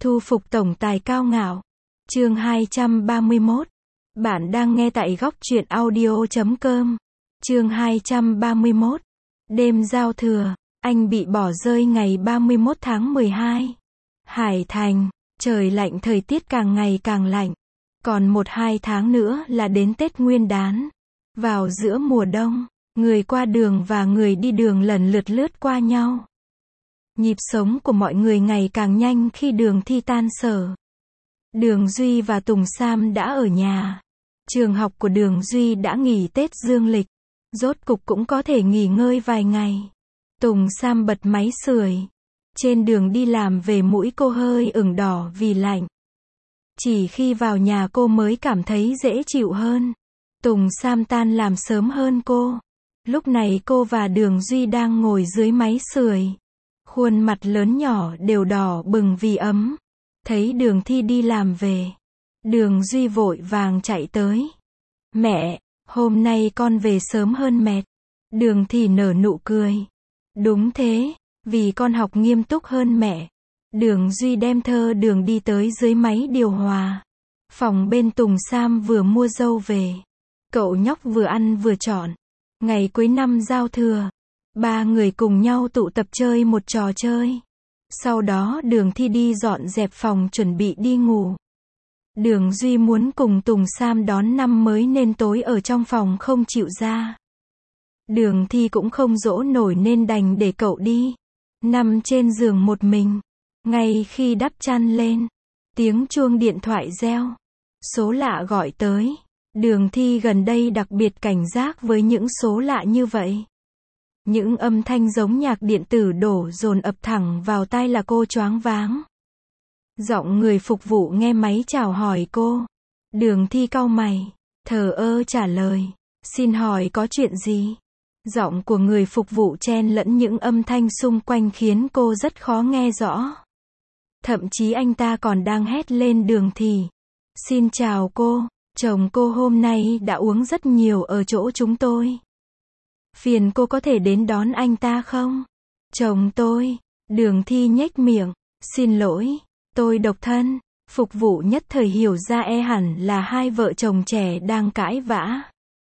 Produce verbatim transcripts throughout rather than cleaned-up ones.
Thu phục tổng tài cao ngạo. Chương hai trăm ba mươi mốt. Bạn đang nghe tại góc truyện audio chấm com. Chương hai trăm ba mươi mốt. Đêm giao thừa, anh bị bỏ rơi ngày ba mươi mốt tháng mười hai. Hải Thành, trời lạnh, thời tiết càng ngày càng lạnh. Còn một hai tháng nữa là đến Tết Nguyên đán. Vào giữa mùa đông, người qua đường và người đi đường lần lượt lướt qua nhau. Nhịp sống của mọi người ngày càng nhanh khi Đường Thi tan sở. Đường Duy và Tùng Sam đã ở nhà. Trường học của Đường Duy đã nghỉ Tết dương lịch. Rốt cục cũng có thể nghỉ ngơi vài ngày. Tùng Sam bật máy sưởi. Trên đường đi làm về mũi cô hơi ửng đỏ vì lạnh. Chỉ khi vào nhà cô mới cảm thấy dễ chịu hơn. Tùng Sam tan làm sớm hơn cô. Lúc này cô và Đường Duy đang ngồi dưới máy sưởi. Khuôn mặt lớn nhỏ đều đỏ bừng vì ấm. Thấy Đường Thi đi làm về, Đường Duy vội vàng chạy tới. Mẹ, hôm nay con về sớm hơn mẹ. Đường Thi nở nụ cười. Đúng thế, vì con học nghiêm túc hơn mẹ. Đường Duy đem thơ Đường đi tới dưới máy điều hòa. Phòng bên Tùng Sam vừa mua dâu về. Cậu nhóc vừa ăn vừa chọn. Ngày cuối năm giao thừa, ba người cùng nhau tụ tập chơi một trò chơi. Sau đó Đường Thi đi dọn dẹp phòng chuẩn bị đi ngủ. Đường Duy muốn cùng Tùng Sam đón năm mới nên tối ở trong phòng không chịu ra. Đường Thi cũng không dỗ nổi nên đành để cậu đi. Nằm trên giường một mình. Ngay khi đắp chăn lên, tiếng chuông điện thoại reo. Số lạ gọi tới. Đường Thi gần đây đặc biệt cảnh giác với những số lạ như vậy. Những âm thanh giống nhạc điện tử đổ dồn ập thẳng vào tai là cô choáng váng. Giọng người phục vụ nghe máy chào hỏi cô. Đường Thi cau mày, thờ ơ trả lời. Xin hỏi có chuyện gì? Giọng của người phục vụ chen lẫn những âm thanh xung quanh khiến cô rất khó nghe rõ. Thậm chí anh ta còn đang hét lên Đường Thi. Xin chào cô, chồng cô hôm nay đã uống rất nhiều ở chỗ chúng tôi. Phiền cô có thể đến đón anh ta không? Chồng tôi. Đường Thi nhếch miệng. Xin lỗi, tôi độc thân. Phục vụ nhất thời hiểu ra e hẳn là hai vợ chồng trẻ đang cãi vã.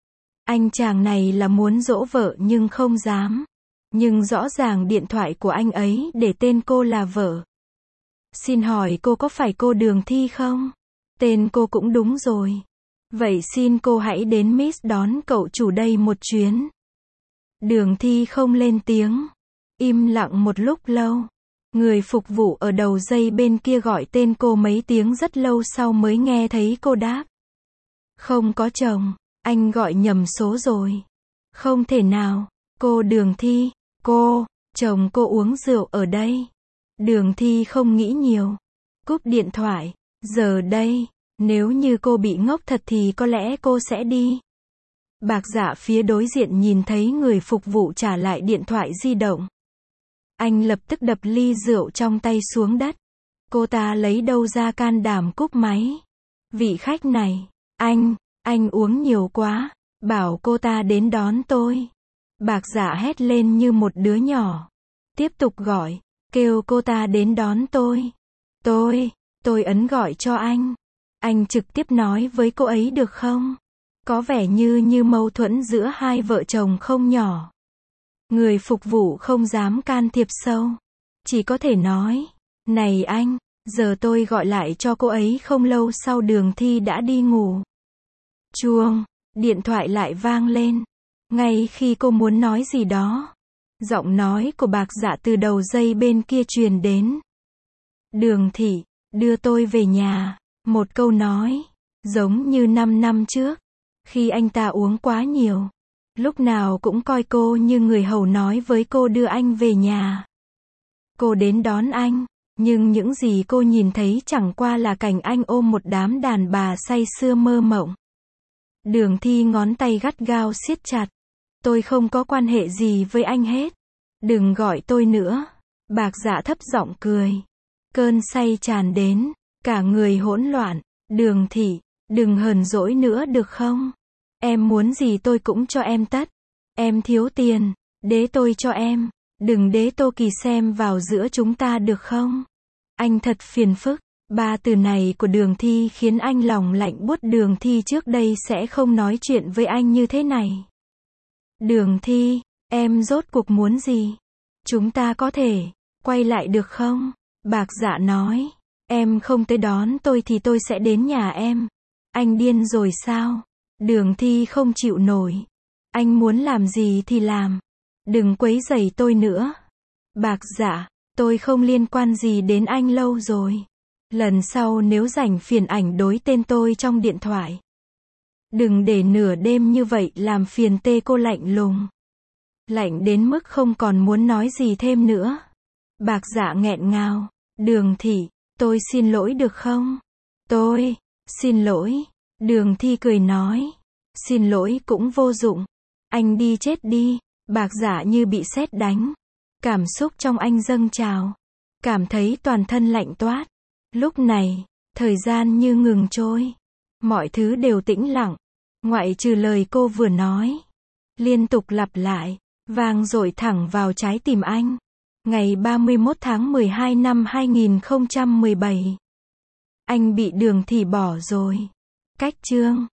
Anh chàng này là muốn dỗ vợ nhưng không dám. Nhưng rõ ràng điện thoại của anh ấy để tên cô là vợ. Xin hỏi cô có phải cô Đường Thi không? Tên cô cũng đúng rồi. Vậy xin cô hãy đến Miss đón cậu chủ đây một chuyến. Đường Thi không lên tiếng. Im lặng một lúc lâu. Người phục vụ ở đầu dây bên kia gọi tên cô mấy tiếng rất lâu sau mới nghe thấy cô đáp. Không có chồng, anh gọi nhầm số rồi. Không thể nào, cô Đường Thi, cô, chồng cô uống rượu ở đây. Đường Thi không nghĩ nhiều. Cúp điện thoại, giờ đây, nếu như cô bị ngốc thật thì có lẽ cô sẽ đi. Bạc Dạ phía đối diện nhìn thấy người phục vụ trả lại điện thoại di động. Anh lập tức đập ly rượu trong tay xuống đất. Cô ta lấy đâu ra can đảm cúp máy. Vị khách này, anh, anh uống nhiều quá, bảo cô ta đến đón tôi. Bạc Dạ hét lên như một đứa nhỏ. Tiếp tục gọi, kêu cô ta đến đón tôi. Tôi, tôi ấn gọi cho anh. Anh trực tiếp nói với cô ấy được không? Có vẻ như như mâu thuẫn giữa hai vợ chồng không nhỏ. Người phục vụ không dám can thiệp sâu. Chỉ có thể nói, này anh, giờ tôi gọi lại cho cô ấy. Không lâu sau Đường Thi đã đi ngủ. Chuông, điện thoại lại vang lên. Ngay khi cô muốn nói gì đó, giọng nói của Bạc Dạ từ đầu dây bên kia truyền đến. Đường Thị, đưa tôi về nhà. Một câu nói, giống như năm năm trước. Khi anh ta uống quá nhiều, lúc nào cũng coi cô như người hầu nói với cô đưa anh về nhà. Cô đến đón anh, nhưng những gì cô nhìn thấy chẳng qua là cảnh anh ôm một đám đàn bà say sưa mơ mộng. Đường Thi ngón tay gắt gao siết chặt. Tôi không có quan hệ gì với anh hết. Đừng gọi tôi nữa. Bạc Dạ thấp giọng cười. Cơn say tràn đến, cả người hỗn loạn. Đường Thị, đừng hờn dỗi nữa được không? Em muốn gì tôi cũng cho em tất. Em thiếu tiền, đế tôi cho em. Đừng đế Tô Kỳ xem vào giữa chúng ta được không? Anh thật phiền phức. Ba từ này của Đường Thi khiến anh lòng lạnh buốt. Đường Thi trước đây sẽ không nói chuyện với anh như thế này. Đường Thi, em rốt cuộc muốn gì? Chúng ta có thể quay lại được không? Bạc Dạ nói, em không tới đón tôi thì tôi sẽ đến nhà em. Anh điên rồi sao? Đường Thi không chịu nổi. Anh muốn làm gì thì làm. Đừng quấy rầy tôi nữa. Bạc Dạ, tôi không liên quan gì đến anh lâu rồi. Lần sau nếu rảnh phiền ảnh đối tên tôi trong điện thoại. Đừng để nửa đêm như vậy làm phiền tê cô lạnh lùng. Lạnh đến mức không còn muốn nói gì thêm nữa. Bạc Dạ nghẹn ngào. Đường Thị, tôi xin lỗi được không? Tôi, xin lỗi. Đường Thi cười nói. Xin lỗi cũng vô dụng. Anh đi chết đi. Bạc Dạ như bị sét đánh. Cảm xúc trong anh dâng trào. Cảm thấy toàn thân lạnh toát. Lúc này, thời gian như ngừng trôi. Mọi thứ đều tĩnh lặng. Ngoại trừ lời cô vừa nói. Liên tục lặp lại. Vang dội thẳng vào trái tim anh. Ngày ba mươi mốt tháng mười hai năm hai nghìn không trăm mười bảy. Anh bị Đường Thị bỏ rồi. Cách chương